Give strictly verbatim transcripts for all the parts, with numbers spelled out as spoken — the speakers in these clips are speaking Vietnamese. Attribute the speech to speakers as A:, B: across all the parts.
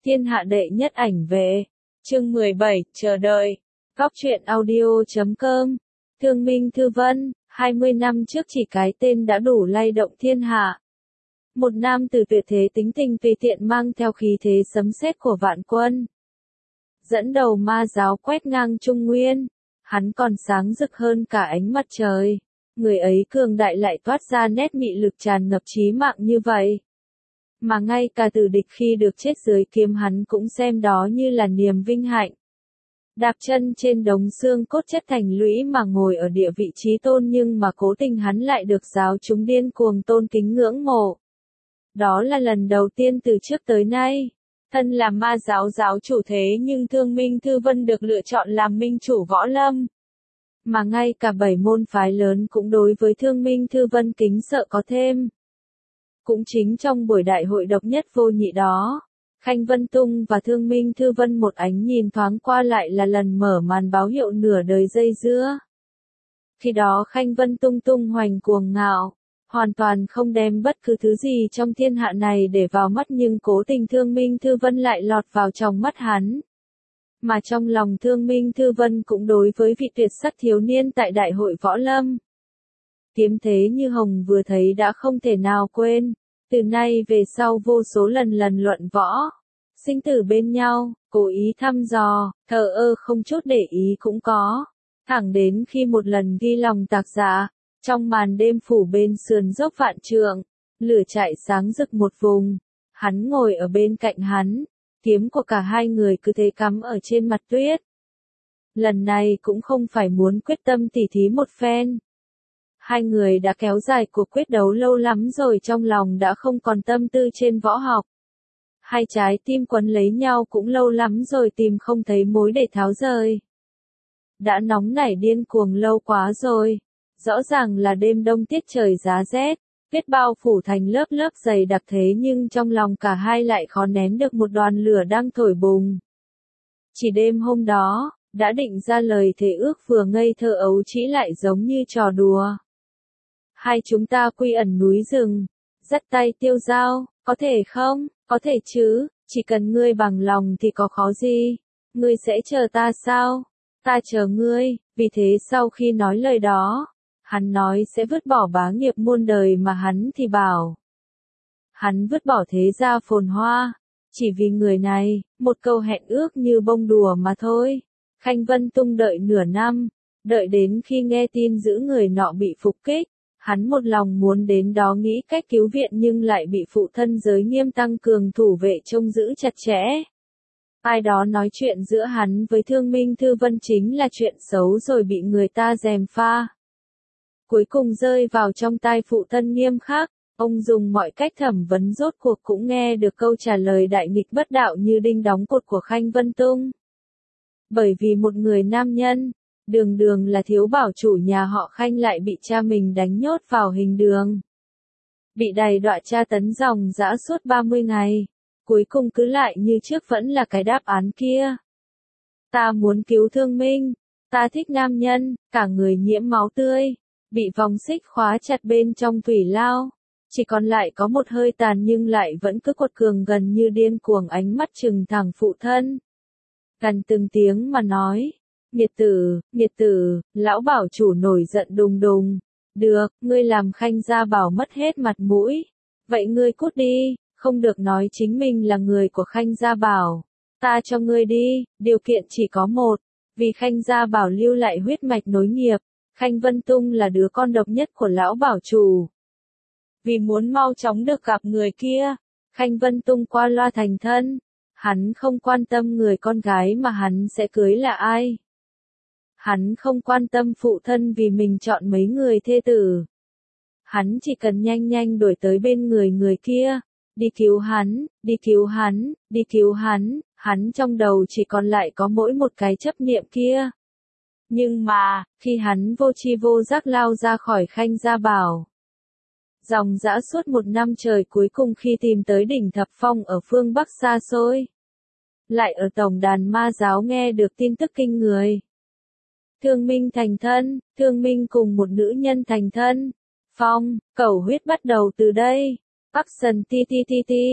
A: Thiên hạ đệ nhất ảnh vệ. Chương mười bảy, chờ đợi. Góc truyện audio chấm com. Thương Minh Thư Vân, hai mươi năm trước chỉ cái tên đã đủ lay động thiên hạ. Một nam tử tuyệt thế tính tình tùy tiện mang theo khí thế sấm sét của vạn quân. Dẫn đầu ma giáo quét ngang Trung Nguyên. Hắn còn sáng rực hơn cả ánh mặt trời. Người ấy cường đại lại toát ra nét mị lực tràn ngập chí mạng như vậy. Mà ngay cả tử địch khi được chết dưới kiếm hắn cũng xem đó như là niềm vinh hạnh. Đạp chân trên đống xương cốt chất thành lũy mà ngồi ở địa vị trí tôn nhưng mà cố tình hắn lại được giáo chúng điên cuồng tôn kính ngưỡng mộ. Đó là lần đầu tiên từ trước tới nay. Thân là ma giáo giáo chủ thế nhưng Thương Minh Thư Vân được lựa chọn làm minh chủ võ lâm. Mà ngay cả bảy môn phái lớn cũng đối với Thương Minh Thư Vân kính sợ có thêm. Cũng chính trong buổi đại hội độc nhất vô nhị đó, Khanh Vân Tung và Thương Minh Thư Vân một ánh nhìn thoáng qua lại là lần mở màn báo hiệu nửa đời dây dưa. Khi đó Khanh Vân Tung tung hoành cuồng ngạo, hoàn toàn không đem bất cứ thứ gì trong thiên hạ này để vào mắt nhưng cố tình Thương Minh Thư Vân lại lọt vào trong mắt hắn. Mà trong lòng Thương Minh Thư Vân cũng đối với vị tuyệt sắc thiếu niên tại đại hội võ lâm. Kiếm thế như hồng vừa thấy đã không thể nào quên, từ nay về sau vô số lần lần luận võ, sinh tử bên nhau, cố ý thăm dò, thờ ơ không chút để ý cũng có, thẳng đến khi một lần ghi lòng tạc dạ, trong màn đêm phủ bên sườn dốc vạn trượng, lửa chạy sáng rực một vùng, hắn ngồi ở bên cạnh hắn, kiếm của cả hai người cứ thế cắm ở trên mặt tuyết. Lần này cũng không phải muốn quyết tâm tỉ thí một phen. Hai người đã kéo dài cuộc quyết đấu lâu lắm rồi trong lòng đã không còn tâm tư trên võ học. Hai trái tim quấn lấy nhau cũng lâu lắm rồi tìm không thấy mối để tháo rời. Đã nóng nảy điên cuồng lâu quá rồi. Rõ ràng là đêm đông tiết trời giá rét, tuyết bao phủ thành lớp lớp dày đặc thế nhưng trong lòng cả hai lại khó nén được một đoàn lửa đang thổi bùng. Chỉ đêm hôm đó, đã định ra lời thề ước vừa ngây thơ ấu trĩ lại giống như trò đùa. Hai chúng ta quy ẩn núi rừng, dắt tay tiêu dao, có thể không, có thể chứ, chỉ cần ngươi bằng lòng thì có khó gì, ngươi sẽ chờ ta sao, ta chờ ngươi, vì thế sau khi nói lời đó, hắn nói sẽ vứt bỏ bá nghiệp muôn đời mà hắn thì bảo. Hắn vứt bỏ thế gia phồn hoa, chỉ vì người này, một câu hẹn ước như bông đùa mà thôi. Khanh Vân Tung đợi nửa năm, đợi đến khi nghe tin giữ người nọ bị phục kích. Hắn một lòng muốn đến đó nghĩ cách cứu viện nhưng lại bị phụ thân giới nghiêm tăng cường thủ vệ trông giữ chặt chẽ. Ai đó nói chuyện giữa hắn với Thương Minh Thư Vân chính là chuyện xấu rồi bị người ta gièm pha. Cuối cùng rơi vào trong tai phụ thân nghiêm khắc, ông dùng mọi cách thẩm vấn rốt cuộc cũng nghe được câu trả lời đại nghịch bất đạo như đinh đóng cột của Khanh Vân Tung. Bởi vì một người nam nhân, đường đường là thiếu bảo chủ nhà họ Khanh lại bị cha mình đánh nhốt vào hình đường. Bị đầy đọa tra tấn dòng dã suốt ba mươi ngày. Cuối cùng cứ lại như trước vẫn là cái đáp án kia. Ta muốn cứu Thương Minh. Ta thích nam nhân, cả người nhiễm máu tươi. Bị vòng xích khóa chặt bên trong thủy lao. Chỉ còn lại có một hơi tàn nhưng lại vẫn cứ quật cường gần như điên cuồng ánh mắt trừng thẳng phụ thân. Gần từng tiếng mà nói. Nghiệt tử, nghiệt tử, lão bảo chủ nổi giận đùng đùng. Được, ngươi làm Khanh gia bảo mất hết mặt mũi. Vậy ngươi cút đi, không được nói chính mình là người của Khanh gia bảo. Ta cho ngươi đi, điều kiện chỉ có một. Vì Khanh gia bảo lưu lại huyết mạch nối nghiệp. Khanh Vân Tung là đứa con độc nhất của lão bảo chủ. Vì muốn mau chóng được gặp người kia, Khanh Vân Tung qua loa thành thân. Hắn không quan tâm người con gái mà hắn sẽ cưới là ai. Hắn không quan tâm phụ thân vì mình chọn mấy người thê tử. Hắn chỉ cần nhanh nhanh đuổi tới bên người người kia. Đi cứu hắn, đi cứu hắn, đi cứu hắn. Hắn trong đầu chỉ còn lại có mỗi một cái chấp niệm kia. Nhưng mà, khi hắn vô tri vô giác lao ra khỏi Khanh gia bảo. Dòng dã suốt một năm trời cuối cùng khi tìm tới đỉnh Thập Phong ở phương Bắc xa xôi. Lại ở tổng đàn ma giáo nghe được tin tức kinh người. Thương Minh thành thân, Thương Minh cùng một nữ nhân thành thân. Phong, cầu huyết bắt đầu từ đây. Bắc sần ti ti ti ti.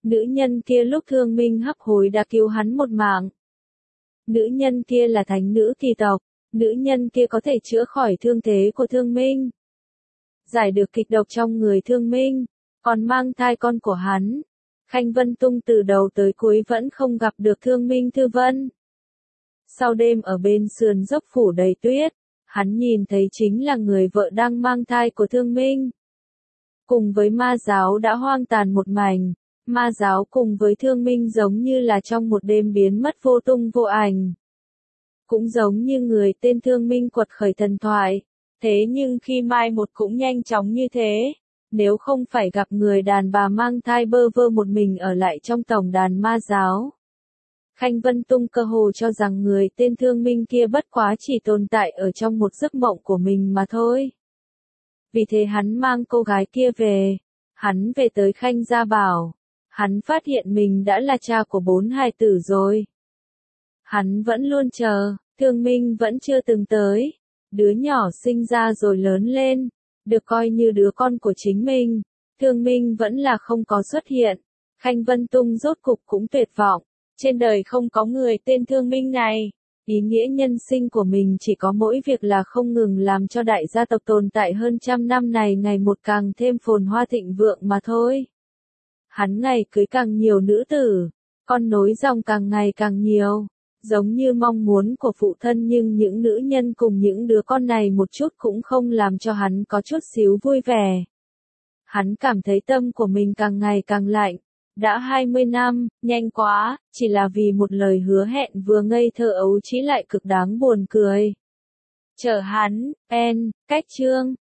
A: Nữ nhân kia lúc Thương Minh hấp hối đã cứu hắn một mạng. Nữ nhân kia là thánh nữ kỳ tộc, nữ nhân kia có thể chữa khỏi thương thế của Thương Minh, giải được kịch độc trong người Thương Minh, còn mang thai con của hắn. Khanh Vân Tung từ đầu tới cuối vẫn không gặp được Thương Minh Thư Vân. Sau đêm ở bên sườn dốc phủ đầy tuyết, hắn nhìn thấy chính là người vợ đang mang thai của Thương Minh. Cùng với ma giáo đã hoang tàn một mảnh, ma giáo cùng với Thương Minh giống như là trong một đêm biến mất vô tung vô ảnh. Cũng giống như người tên Thương Minh quật khởi thần thoại, thế nhưng khi mai một cũng nhanh chóng như thế. Nếu không phải gặp người đàn bà mang thai bơ vơ một mình ở lại trong tổng đàn ma giáo. Khanh Vân Tung cơ hồ cho rằng người tên Thương Minh kia bất quá chỉ tồn tại ở trong một giấc mộng của mình mà thôi. Vì thế hắn mang cô gái kia về. Hắn về tới Khanh Gia Bảo. Hắn phát hiện mình đã là cha của bốn hài tử rồi. Hắn vẫn luôn chờ, Thương Minh vẫn chưa từng tới. Đứa nhỏ sinh ra rồi lớn lên, được coi như đứa con của chính mình. Thương Minh vẫn là không có xuất hiện. Khanh Vân Tung rốt cục cũng tuyệt vọng. Trên đời không có người tên Thương Minh này. Ý nghĩa nhân sinh của mình chỉ có mỗi việc là không ngừng làm cho đại gia tộc tồn tại hơn trăm năm này ngày một càng thêm phồn hoa thịnh vượng mà thôi. Hắn ngày cưới càng nhiều nữ tử, con nối dòng càng ngày càng nhiều, giống như mong muốn của phụ thân, nhưng những nữ nhân cùng những đứa con này một chút cũng không làm cho hắn có chút xíu vui vẻ. Hắn cảm thấy tâm của mình càng ngày càng lạnh. Đã hai mươi năm, nhanh quá, chỉ là vì một lời hứa hẹn vừa ngây thơ ấu trĩ lại cực đáng buồn cười. Chờ hắn, pen, cách chương.